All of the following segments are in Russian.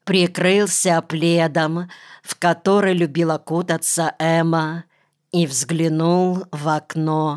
Прикрылся пледом, в который любила кутаться Эмма, и взглянул в окно.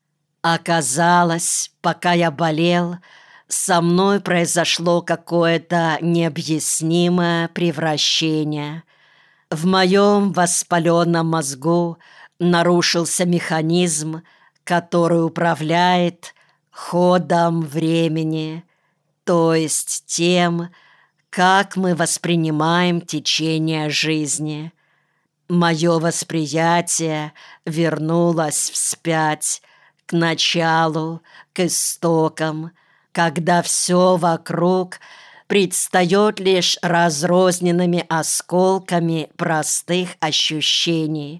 Оказалось, пока я болел, со мной произошло какое-то необъяснимое превращение. В моем воспаленном мозгу нарушился механизм, который управляет ходом времени, то есть тем, как мы воспринимаем течение жизни. Мое восприятие вернулось вспять, к началу, к истокам, когда все вокруг предстает лишь разрозненными осколками простых ощущений.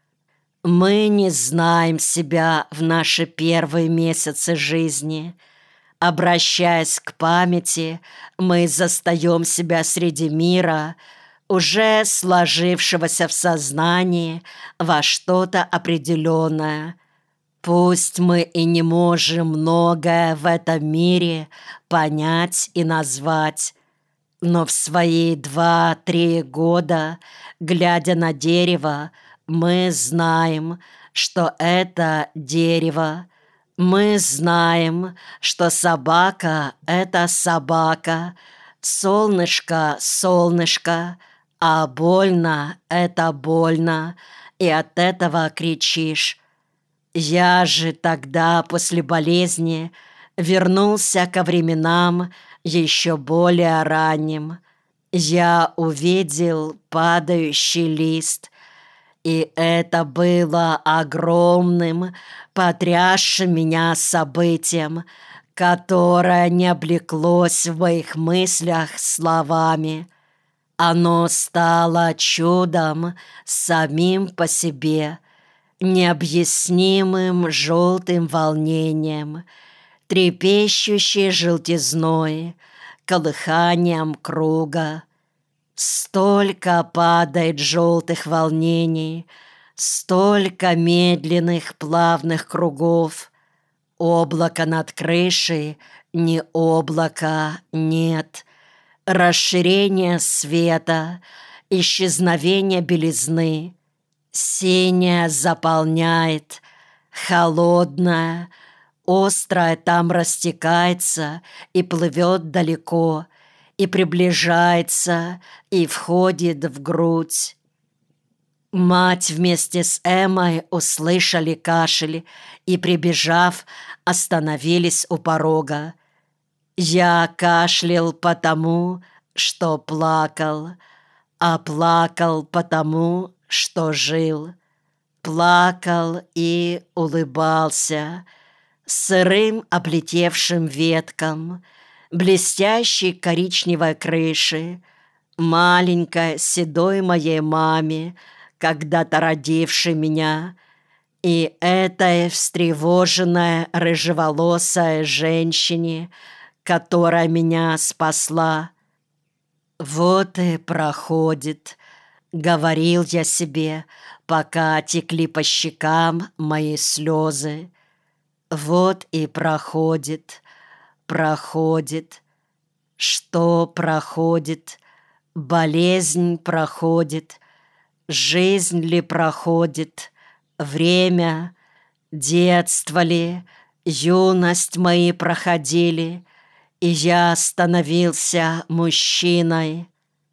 Мы не знаем себя в наши первые месяцы жизни. Обращаясь к памяти, мы застаем себя среди мира, уже сложившегося в сознании во что-то определенное. Пусть мы и не можем многое в этом мире понять и назвать, но в свои 2-3 года, глядя на дерево, мы знаем, что это дерево. Мы знаем, что собака — это собака, солнышко — солнышко, а больно — это больно, и от этого кричишь. Я же тогда, после болезни, вернулся ко временам еще более ранним. Я увидел падающий лист, и это было огромным, потрясшим меня событием, которое не облеклось в моих мыслях словами. Оно стало чудом самим по себе, необъяснимым желтым волнением, трепещущей желтизной, колыханием круга. Столько падает желтых волнений, столько медленных плавных кругов. Облако над крышей, не облака, нет. Расширение света, исчезновение белизны. Синяя заполняет, холодная, острая там растекается и плывет далеко, и приближается, и входит в грудь. Мать вместе с Эммой услышали кашель и, прибежав, остановились у порога. Я кашлял потому, что плакал, а плакал потому, что жил. Плакал и улыбался сырым облетевшим веткам, блестящей коричневой крыши, маленькой седой моей маме, когда-то родившей меня, и этой встревоженной рыжеволосой женщине, которая меня спасла. «Вот и проходит», — говорил я себе, пока текли по щекам мои слезы. «Вот и проходит, проходит». Что проходит? Болезнь проходит. Жизнь ли проходит? Время? Детство ли? Юность мои проходили, и я становился мужчиной.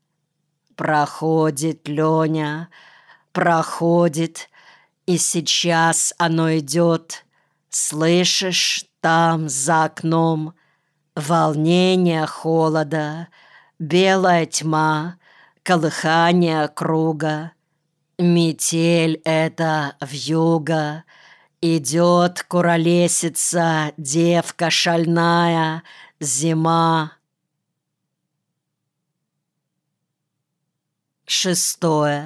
Проходит, Леня, проходит, и сейчас оно идет. Слышишь, там, за окном, волнение холода, белая тьма, колыхание круга. Метель эта вьюга, идет куролесица девка шальная, зима. 6.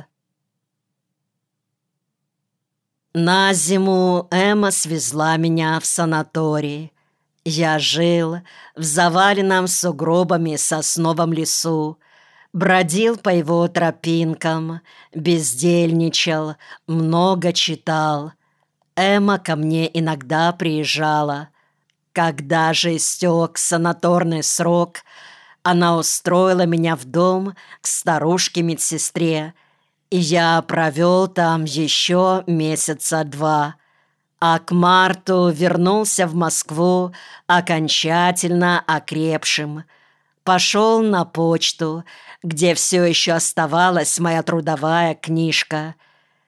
На зиму Эмма свезла меня в санаторий. Я жил в заваленном сугробами сосновом лесу, бродил по его тропинкам, бездельничал, много читал. Эмма ко мне иногда приезжала. Когда же истек санаторный срок, Она устроила меня в дом к старушке-медсестре, и я провел там еще месяца 2. А к марту вернулся в Москву окончательно окрепшим. Пошел на почту, где все еще оставалась моя трудовая книжка.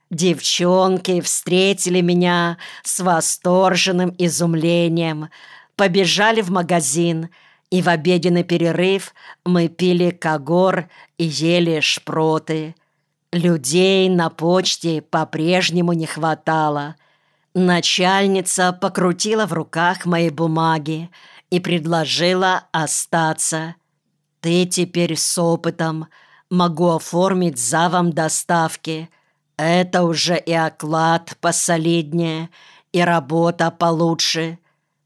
Девчонки встретили меня с восторженным изумлением, побежали в магазин, и в обеденный перерыв мы пили когор и ели шпроты. Людей на почте по-прежнему не хватало. Начальница покрутила в руках мои бумаги и предложила остаться. «Ты теперь с опытом. Могу оформить завом доставки. Это уже и оклад посолиднее, и работа получше».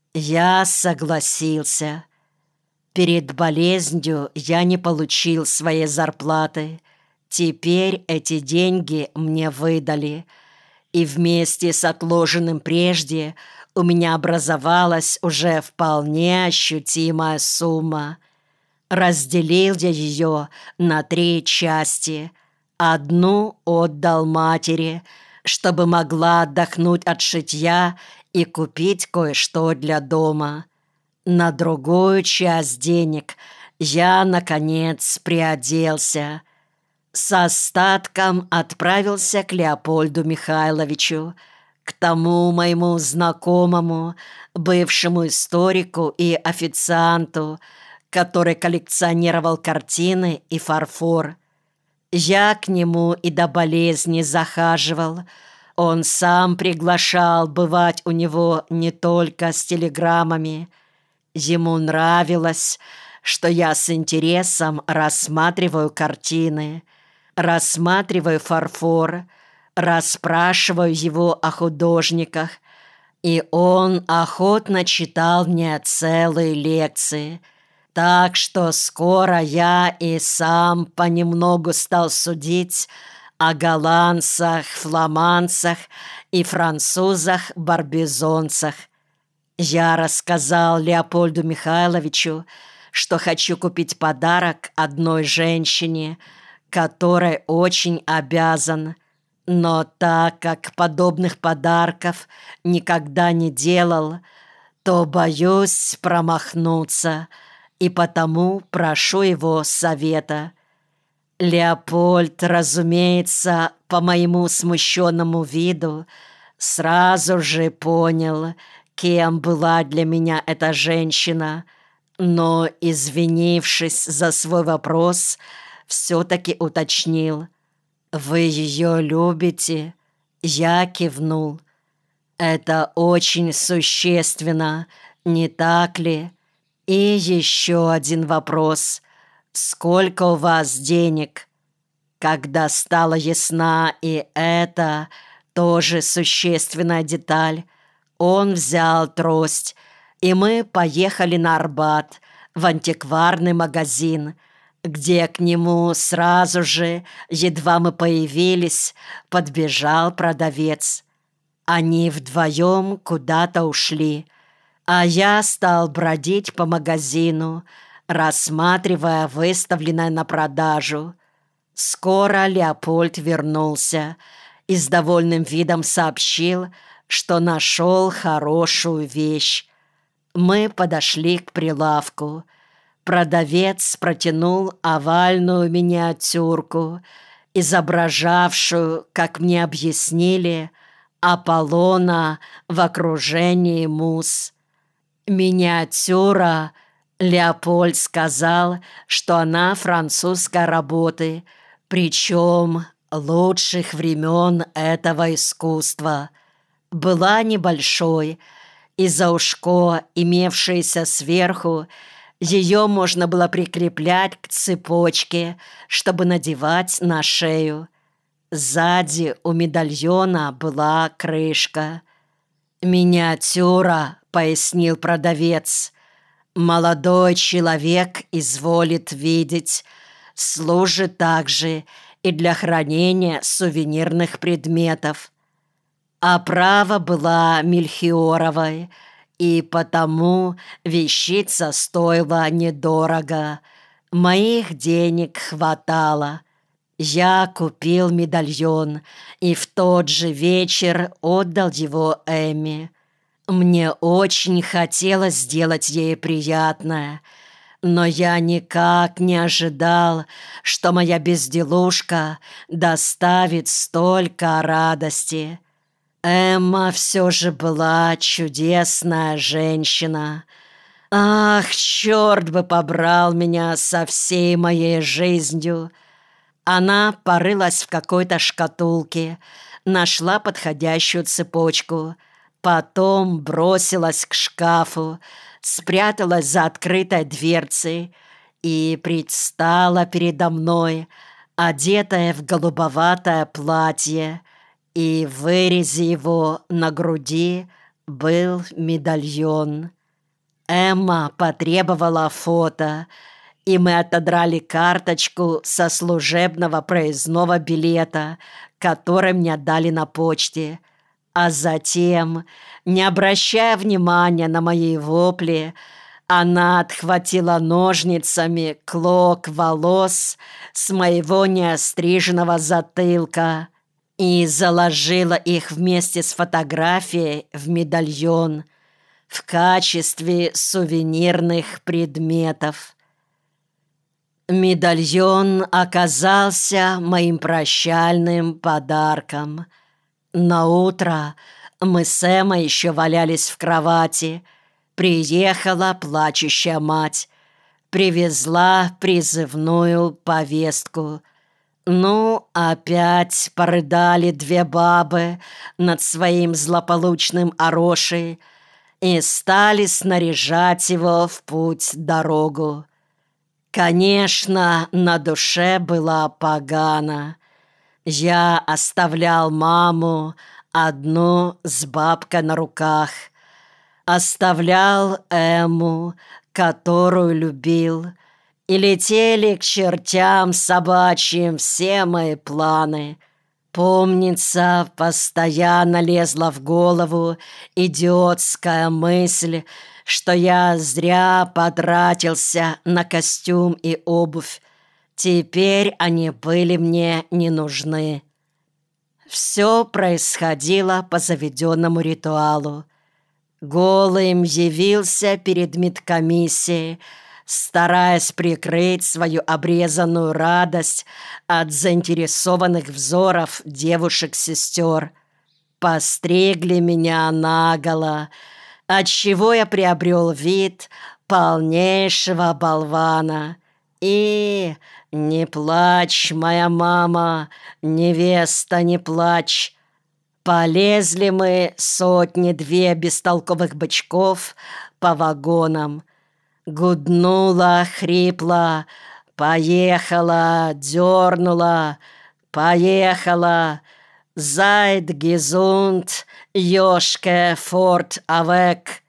Я согласился. Перед болезнью я не получил своей зарплаты. Теперь эти деньги мне выдали. И вместе с отложенным прежде у меня образовалась уже вполне ощутимая сумма. Разделил я ее на 3 части. Одну отдал матери, чтобы могла отдохнуть от шитья и купить кое-что для дома. На другую часть денег я, наконец, приоделся. С остатком отправился к Леопольду Михайловичу, к тому моему знакомому, бывшему историку и официанту, который коллекционировал картины и фарфор. Я к нему и до болезни захаживал. Он сам приглашал бывать у него не только с телеграммами. Ему нравилось, что я с интересом рассматриваю картины, рассматриваю фарфор, расспрашиваю его о художниках, и он охотно читал мне целые лекции. Так что скоро я и сам понемногу стал судить о голландцах, фламандцах и французах-барбизонцах. Я рассказал Леопольду Михайловичу, что хочу купить подарок одной женщине, которой очень обязан. Но так как подобных подарков никогда не делал, то боюсь промахнуться, и потому прошу его совета. Леопольд, разумеется, по моему смущенному виду, сразу же понял, кем была для меня эта женщина, но, извинившись за свой вопрос, все-таки уточнил: «Вы ее любите?» Я кивнул. «Это очень существенно, не так ли? И еще один вопрос. Сколько у вас денег?» Когда стала ясна и эта тоже существенная деталь, он взял трость, и мы поехали на Арбат, в антикварный магазин, где к нему сразу же, едва мы появились, подбежал продавец. Они вдвоем куда-то ушли, а я стал бродить по магазину, рассматривая выставленное на продажу. Скоро Леопольд вернулся и с довольным видом сообщил, что нашел хорошую вещь. Мы подошли к прилавку. Продавец протянул овальную миниатюрку, изображавшую, как мне объяснили, Аполлона в окружении мус. Миниатюра, Леопольд сказал, что она французской работы, причем лучших времен этого искусства. Была небольшой, и за ушко, имевшееся сверху, ее можно было прикреплять к цепочке, чтобы надевать на шею. Сзади у медальона была крышка. «Миниатюра», — пояснил продавец, — «молодой человек изволит видеть, служит также и для хранения сувенирных предметов». Оправа была мельхиоровой, и потому вещица стоила недорого. Моих денег хватало. Я купил медальон и в тот же вечер отдал его Эмми. Мне очень хотелось сделать ей приятное, но я никак не ожидал, что моя безделушка доставит столько радости. Эмма все же была чудесная женщина. Ах, черт бы побрал меня со всей моей жизнью! Она порылась в какой-то шкатулке, нашла подходящую цепочку, потом бросилась к шкафу, спряталась за открытой дверцей и предстала передо мной, одетая в голубоватое платье, и в вырезе его на груди был медальон. Эмма потребовала фото, и мы отодрали карточку со служебного проездного билета, который мне дали на почте. А затем, не обращая внимания на мои вопли, она отхватила ножницами клок волос с моего неостриженного затылка и заложила их вместе с фотографией в медальон в качестве сувенирных предметов. Медальон оказался моим прощальным подарком. Наутро мы с Эммой еще валялись в кровати. Приехала плачущая мать, привезла призывную повестку. Ну, опять порыдали две бабы над своим злополучным орошей и стали снаряжать его в путь-дорогу. Конечно, на душе было погано. Я оставлял маму одну с бабкой на руках. Оставлял Эмму, которую любил. И летели к чертям собачьим все мои планы. Помнится, постоянно лезла в голову идиотская мысль, что я зря потратился на костюм и обувь. Теперь они были мне не нужны. Все происходило по заведенному ритуалу. Голым явился перед медкомиссией, стараясь прикрыть свою обрезанную радость от заинтересованных взоров девушек-сестер. Постригли меня наголо, отчего я приобрел вид полнейшего болвана. И не плачь, моя мама, невеста, не плачь. Полезли мы сотни-две бестолковых бычков по вагонам. Гуднула, хрипла, поехала, дернула, поехала. Зайд, гезунд, ёшке, форт, авек.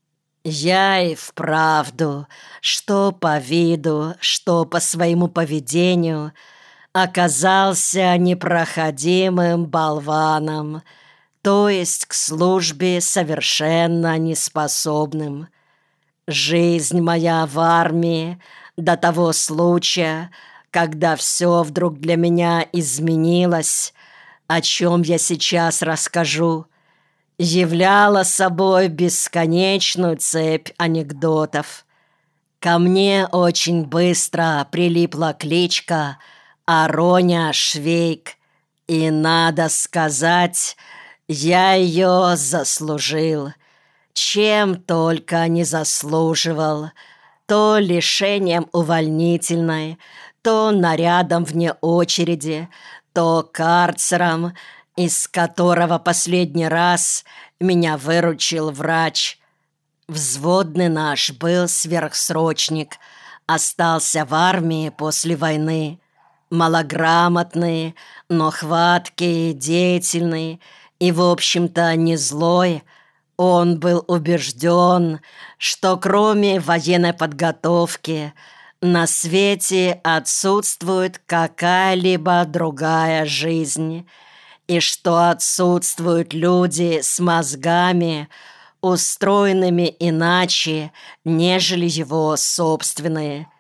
Я и вправду, что по виду, что по своему поведению, оказался непроходимым болваном, то есть к службе совершенно неспособным. Жизнь моя в армии до того случая, когда все вдруг для меня изменилось, о чем я сейчас расскажу, являла собой бесконечную цепь анекдотов. Ко мне очень быстро прилипла кличка Ароня Швейк, и, надо сказать, я ее заслужил, чем только не заслуживал, то лишением увольнительной, то нарядом вне очереди, то карцером, из которого последний раз меня выручил врач. Взводный наш был сверхсрочник, остался в армии после войны. Малограмотный, но хваткий, деятельный и, в общем-то, не злой. Он был убежден, что кроме военной подготовки на свете отсутствует какая-либо другая жизнь, и что отсутствуют люди с мозгами, устроенными иначе, нежели его собственные.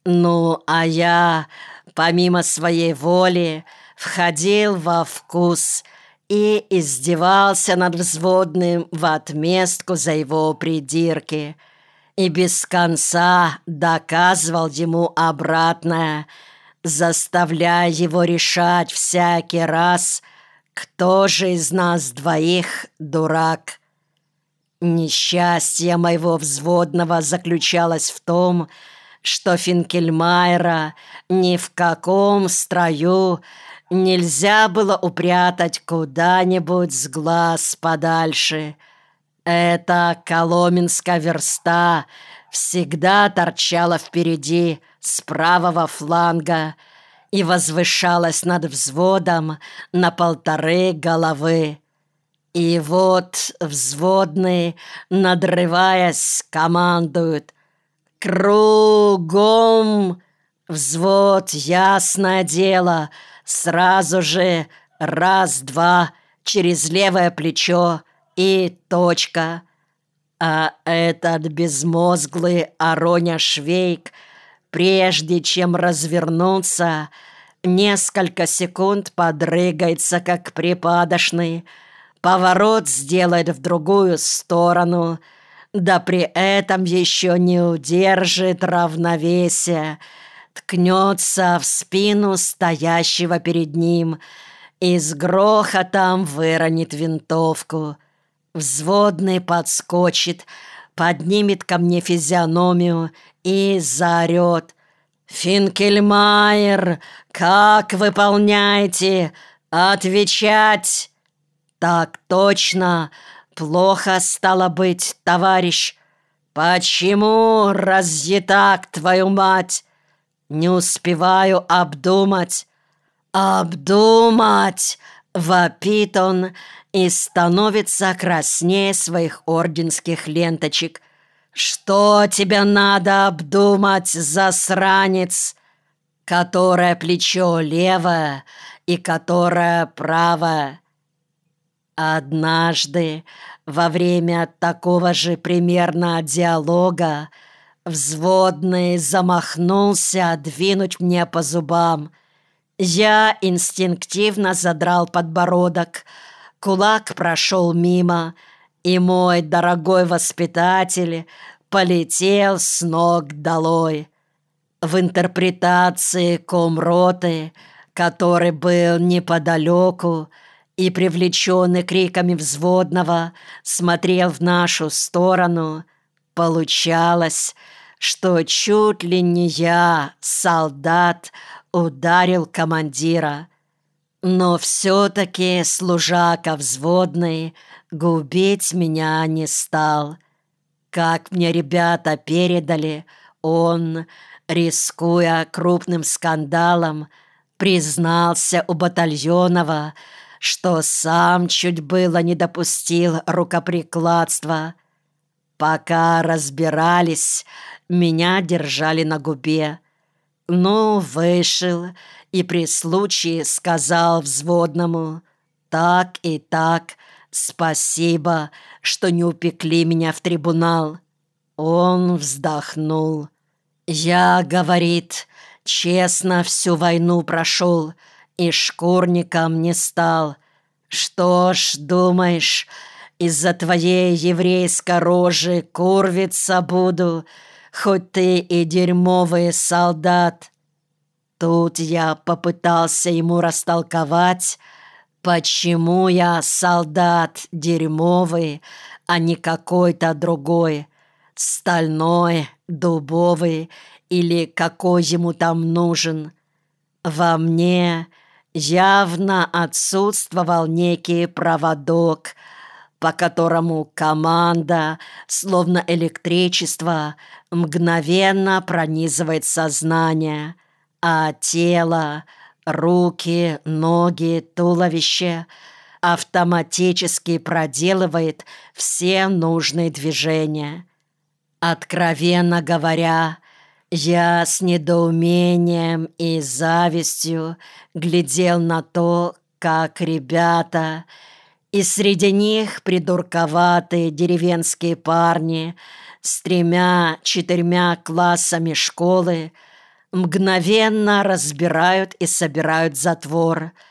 Ну, а я, помимо своей воли, входил во вкус и издевался над взводным в отместку за его придирки, и без конца доказывал ему обратное, заставляя его решать всякий раз, кто же из нас двоих дурак. Несчастье моего взводного заключалось в том, что Финкельмайера ни в каком строю нельзя было упрятать куда-нибудь с глаз подальше. Эта коломенская верста всегда торчала впереди с правого фланга и возвышалась над взводом на 1,5 головы. И вот взводные, надрываясь, командуют: «Кругом!» Взвод, ясное дело, сразу же раз-два через левое плечо и точка. А этот безмозглый Ароня Швейк, прежде чем развернуться, несколько секунд подрыгается, как припадочный, поворот сделает в другую сторону, да при этом еще не удержит равновесия, ткнется в спину стоящего перед ним и с грохотом выронит винтовку. Взводный подскочит, поднимет ко мне физиономию и заорет: «Финкельмайер, как выполняете? Отвечать!» «Так точно! Плохо стало быть, товарищ! Почему, разъе так, твою мать? Не успеваю обдумать!» «Обдумать!» — вопит он и становится краснее своих орденских ленточек. «Что тебе надо обдумать, засранец? Которое плечо левое и которое правое?» Однажды, во время такого же примерно диалога, взводный замахнулся двинуть мне по зубам. Я инстинктивно задрал подбородок, кулак прошел мимо, и мой дорогой воспитатель полетел с ног долой. В интерпретации комроты, который был неподалеку и, привлеченный криками взводного, смотрел в нашу сторону, получалось, что чуть ли не я, солдат, ударил командира. Но все-таки служака взводный губить меня не стал. Как мне ребята передали, он, рискуя крупным скандалом, признался у батальонова, что сам чуть было не допустил рукоприкладства. Пока разбирались, меня держали на губе. Ну, вышел и при случае сказал взводному: «Так и так, спасибо, что не упекли меня в трибунал». Он вздохнул. «Я, — говорит, — честно всю войну прошел и шкурником не стал. Что ж, думаешь, из-за твоей еврейской рожи курвиться буду, хоть ты и дерьмовый солдат?» Тут я попытался ему растолковать, почему я солдат дерьмовый, а не какой-то другой, стальной, дубовый или какой ему там нужен. Во мне явно отсутствовал некий проводок, по которому команда, словно электричество, мгновенно пронизывает сознание, а тело, руки, ноги, туловище автоматически проделывает все нужные движения. Откровенно говоря, я с недоумением и завистью глядел на то, как ребята, и среди них придурковатые деревенские парни с 3-4 классами школы, мгновенно разбирают и собирают затвор.